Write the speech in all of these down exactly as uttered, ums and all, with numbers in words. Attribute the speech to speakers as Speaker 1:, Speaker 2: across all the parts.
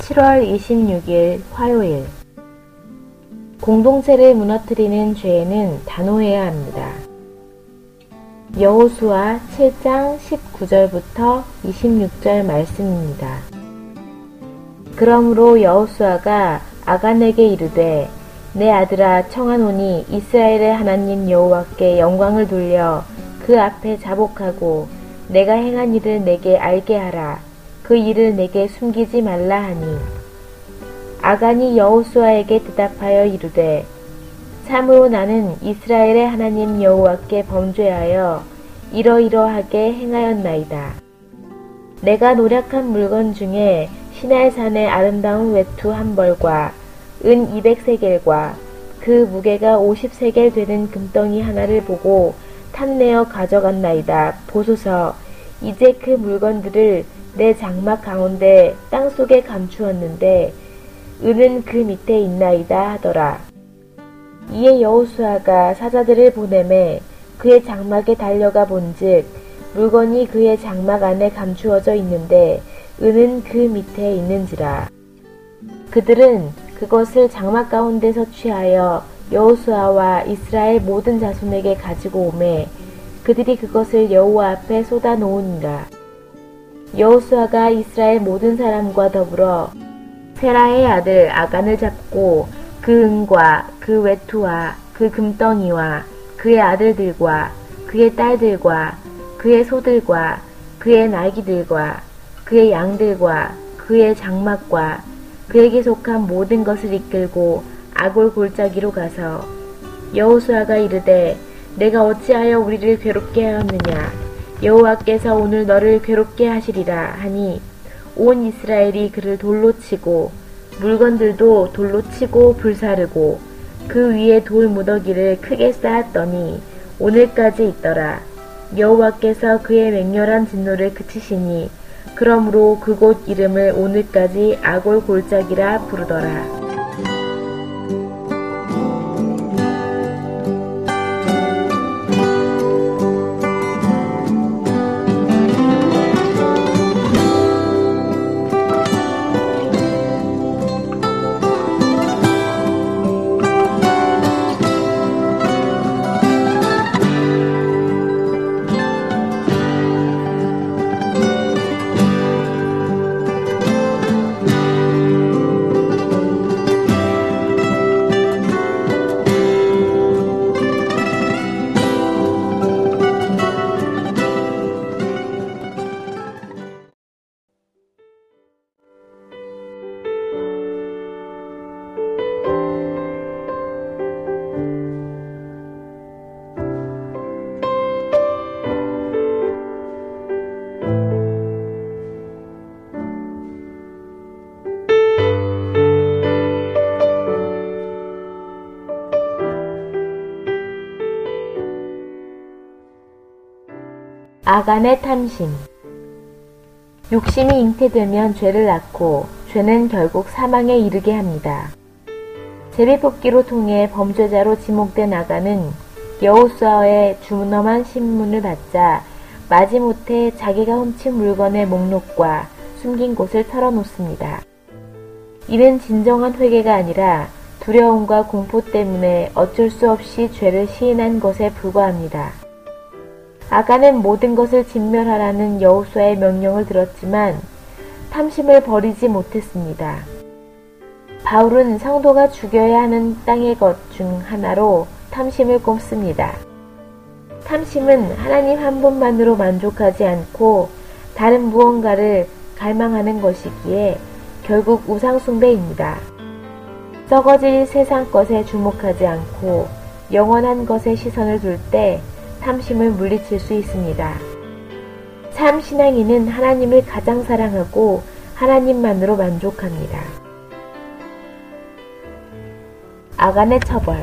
Speaker 1: 칠월 이십육일 화요일. 공동체를 무너뜨리는 죄에는 단호해야 합니다. 여호수아 칠 장 십구 절부터 이십육 절 말씀입니다. 그러므로 여호수아가 아간에게 이르되 내 아들아 청하노니 이스라엘의 하나님 여호와께 영광을 돌려 그 앞에 자복하고 내가 행한 일을 내게 알게 하라. 그 일을 내게 숨기지 말라 하니 아간이 여호수아에게 대답하여 이르되 참으로 나는 이스라엘의 하나님 여호와께 범죄하여 이러이러하게 행하였나이다. 내가 노력한 물건 중에 시날산의 아름다운 외투 한 벌과 은 이백 세겔과 그 무게가 오십 세겔 되는 금덩이 하나를 보고 탐내어 가져갔나이다. 보소서, 이제 그 물건들을 내 장막 가운데 땅속에 감추었는데 은은 그 밑에 있나이다 하더라. 이에 여호수아가 사자들을 보내매 그의 장막에 달려가 본즉 물건이 그의 장막 안에 감추어져 있는데 은은 그 밑에 있는지라. 그들은 그것을 장막 가운데서 취하여 여호수아와 이스라엘 모든 자손에게 가지고 오매 그들이 그것을 여호와 앞에 쏟아 놓으니라. 여호수아가 이스라엘 모든 사람과 더불어 세라의 아들 아간을 잡고 그 은과 그 외투와 그 금덩이와 그의 아들들과 그의 딸들과 그의 소들과 그의 나귀들과 그의 양들과 그의 장막과 그에게 속한 모든 것을 이끌고 아골 골짜기로 가서 여호수아가 이르되 내가 어찌하여 우리를 괴롭게 하였느냐. 여호와께서 오늘 너를 괴롭게 하시리라 하니 온 이스라엘이 그를 돌로 치고 물건들도 돌로 치고 불사르고 그 위에 돌 무더기를 크게 쌓았더니 오늘까지 있더라. 여호와께서 그의 맹렬한 진노를 그치시니 그러므로 그곳 이름을 오늘까지 아골 골짜기라 부르더라. 아간의 탐심. 욕심이 잉태되면 죄를 낳고 죄는 결국 사망에 이르게 합니다. 제비뽑기로 통해 범죄자로 지목된 아간은 여호수아의 준엄한 신문을 받자 마지못해 자기가 훔친 물건의 목록과 숨긴 곳을 털어놓습니다. 이는 진정한 회개가 아니라 두려움과 공포 때문에 어쩔 수 없이 죄를 시인한 것에 불과합니다. 아간은 모든 것을 진멸하라는 여호수아의 명령을 들었지만 탐심을 버리지 못했습니다. 바울은 성도가 죽여야 하는 땅의 것 중 하나로 탐심을 꼽습니다. 탐심은 하나님 한 분만으로 만족하지 않고 다른 무언가를 갈망하는 것이기에 결국 우상숭배입니다. 썩어질 세상 것에 주목하지 않고 영원한 것에 시선을 둘 때 탐심을 물리칠 수 있습니다. 참 신앙인은 하나님을 가장 사랑하고 하나님만으로 만족합니다. 아간의 처벌.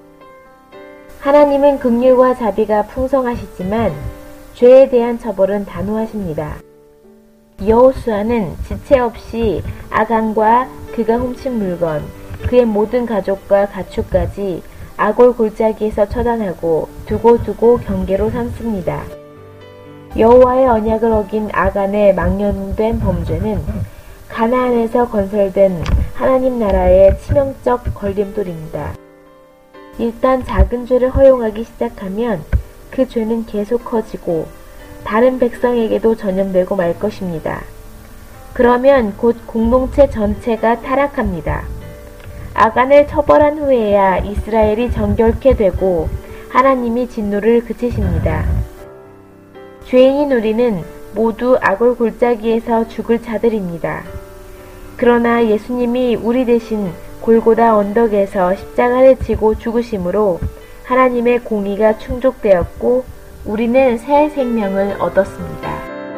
Speaker 1: 하나님은 긍휼과 자비가 풍성하시지만 죄에 대한 처벌은 단호하십니다. 여호수아는 지체 없이 아간과 그가 훔친 물건, 그의 모든 가족과 가축까지 아골 골짜기에서 처단하고 두고두고 경계로 삼습니다. 여호와의 언약을 어긴 아간의 망령된 범죄는 가나안에서 건설된 하나님 나라의 치명적 걸림돌입니다. 일단 작은 죄를 허용하기 시작하면 그 죄는 계속 커지고 다른 백성에게도 전염되고 말 것입니다. 그러면 곧 공동체 전체가 타락합니다. 아간을 처벌한 후에야 이스라엘이 정결케 되고 하나님이 진노를 그치십니다. 죄인인 우리는 모두 악을 골짜기에서 죽을 자들입니다. 그러나 예수님이 우리 대신 골고다 언덕에서 십자가를 지고 죽으심으로 하나님의 공의가 충족되었고 우리는 새 생명을 얻었습니다.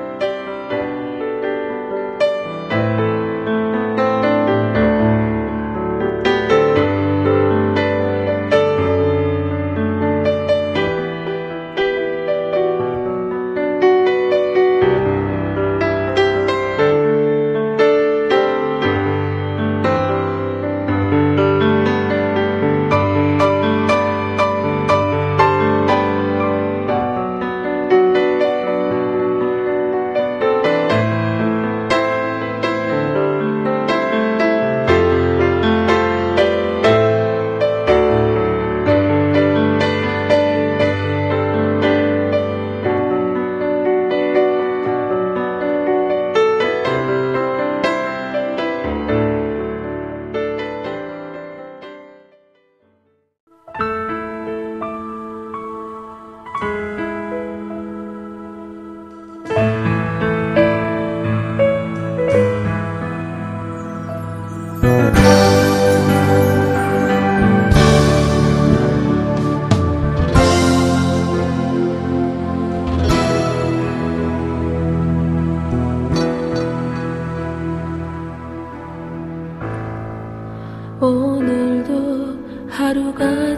Speaker 2: 오늘도 하루가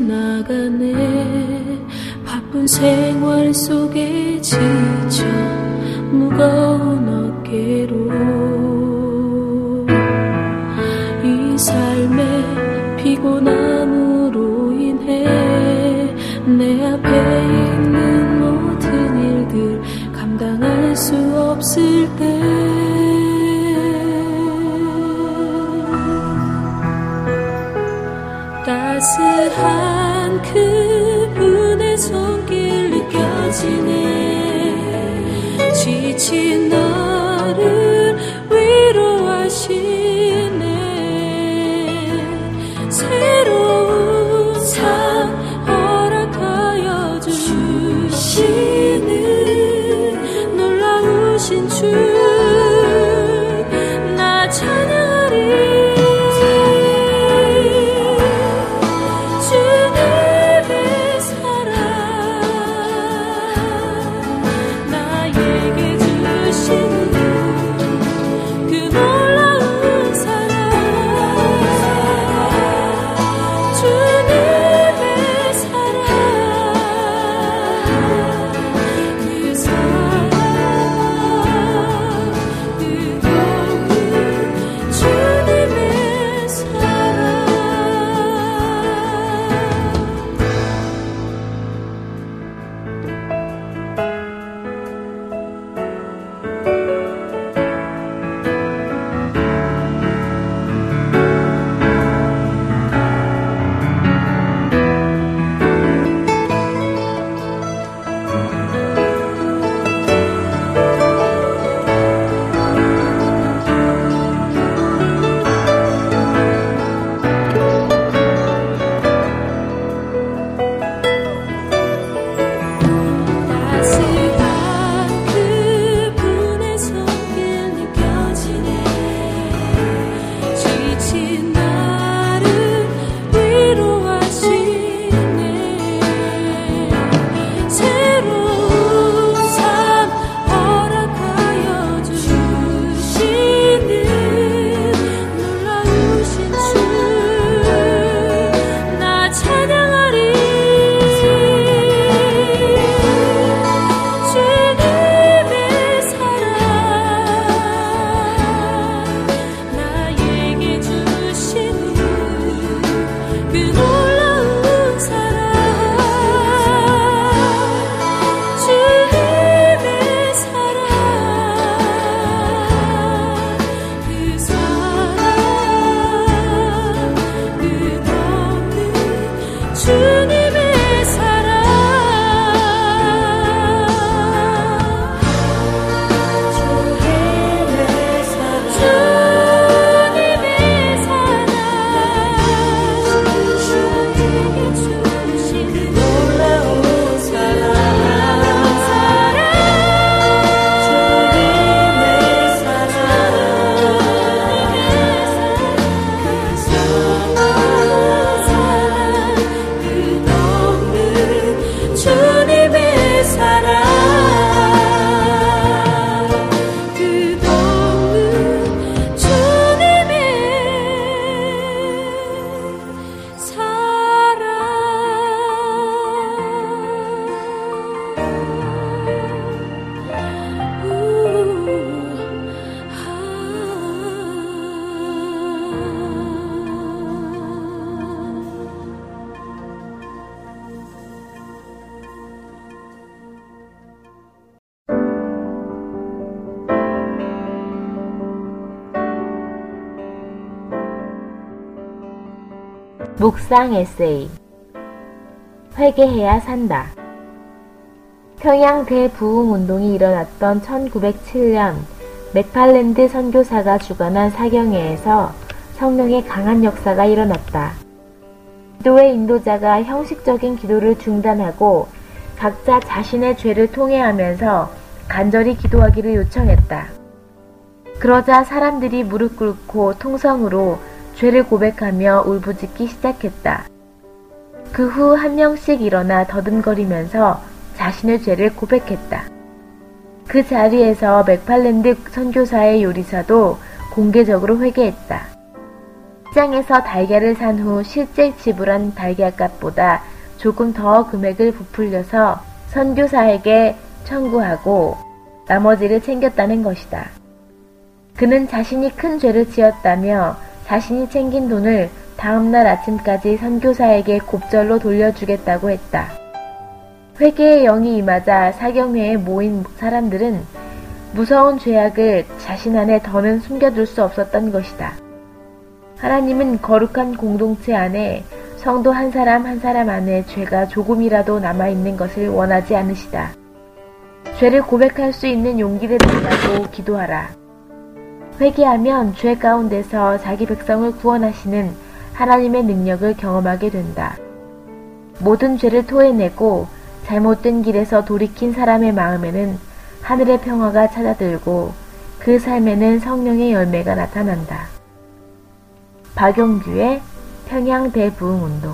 Speaker 2: 지나가네. 바쁜 생활 속에 지쳐 무거운 어깨로 이 삶의 피곤함으로 인해 내 앞에 있는 모든 일들 감당할 수 없을 때 따스한 그분의 손길 느껴지네. 지친 너를 위로하시네. 새로운 삶 허락하여 주시는 놀라우신 주 나 찬양하리. she
Speaker 1: 묵상 에세이 회개해야 산다. 평양 대부흥 운동이 일어났던 천구백칠 년 맥팔랜드 선교사가 주관한 사경회에서 성령의 강한 역사가 일어났다. 기도의 인도자가 형식적인 기도를 중단하고 각자 자신의 죄를 통회하면서 간절히 기도하기를 요청했다. 그러자 사람들이 무릎 꿇고 통성으로 죄를 고백하며 울부짖기 시작했다. 그 후 한 명씩 일어나 더듬거리면서 자신의 죄를 고백했다. 그 자리에서 맥팔랜드 선교사의 요리사도 공개적으로 회개했다. 시장에서 달걀을 산 후 실제 지불한 달걀값보다 조금 더 금액을 부풀려서 선교사에게 청구하고 나머지를 챙겼다는 것이다. 그는 자신이 큰 죄를 지었다며 자신이 챙긴 돈을 다음날 아침까지 선교사에게 곱절로 돌려주겠다고 했다. 회개의 영이 임하자 사경회에 모인 사람들은 무서운 죄악을 자신 안에 더는 숨겨둘 수 없었던 것이다. 하나님은 거룩한 공동체 안에 성도 한 사람 한 사람 안에 죄가 조금이라도 남아있는 것을 원하지 않으시다. 죄를 고백할 수 있는 용기를 달라고 기도하라. 회개하면 죄 가운데서 자기 백성을 구원하시는 하나님의 능력을 경험하게 된다. 모든 죄를 토해내고 잘못된 길에서 돌이킨 사람의 마음에는 하늘의 평화가 찾아들고 그 삶에는 성령의 열매가 나타난다. 박용규의 평양 대부흥운동.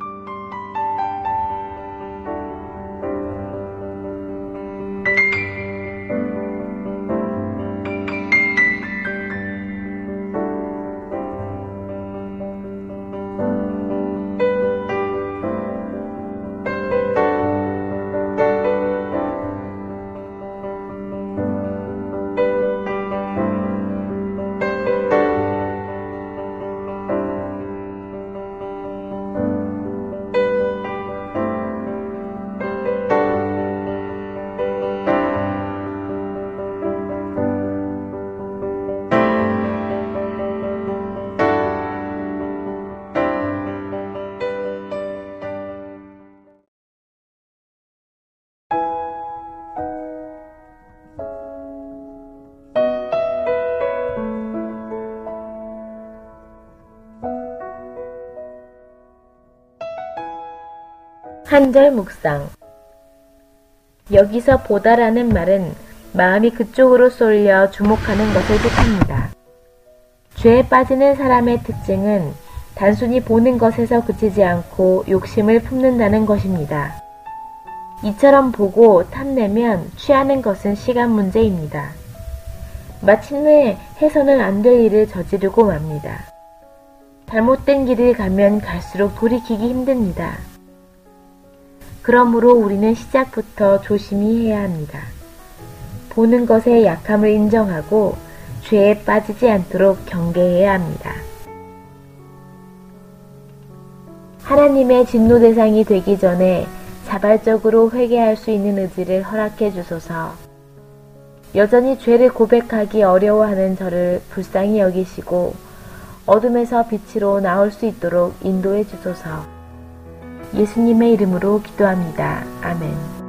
Speaker 1: 한절 묵상. 여기서 보다라는 말은 마음이 그쪽으로 쏠려 주목하는 것을 뜻합니다. 죄에 빠지는 사람의 특징은 단순히 보는 것에서 그치지 않고 욕심을 품는다는 것입니다. 이처럼 보고 탐내면 취하는 것은 시간 문제입니다. 마침내 해서는 안 될 일을 저지르고 맙니다. 잘못된 길을 가면 갈수록 돌이키기 힘듭니다. 그러므로 우리는 시작부터 조심히 해야 합니다. 보는 것의 약함을 인정하고 죄에 빠지지 않도록 경계해야 합니다. 하나님의 진노 대상이 되기 전에 자발적으로 회개할 수 있는 의지를 허락해 주소서. 여전히 죄를 고백하기 어려워하는 저를 불쌍히 여기시고 어둠에서 빛으로 나올 수 있도록 인도해 주소서. 예수님의 이름으로 기도합니다. 아멘.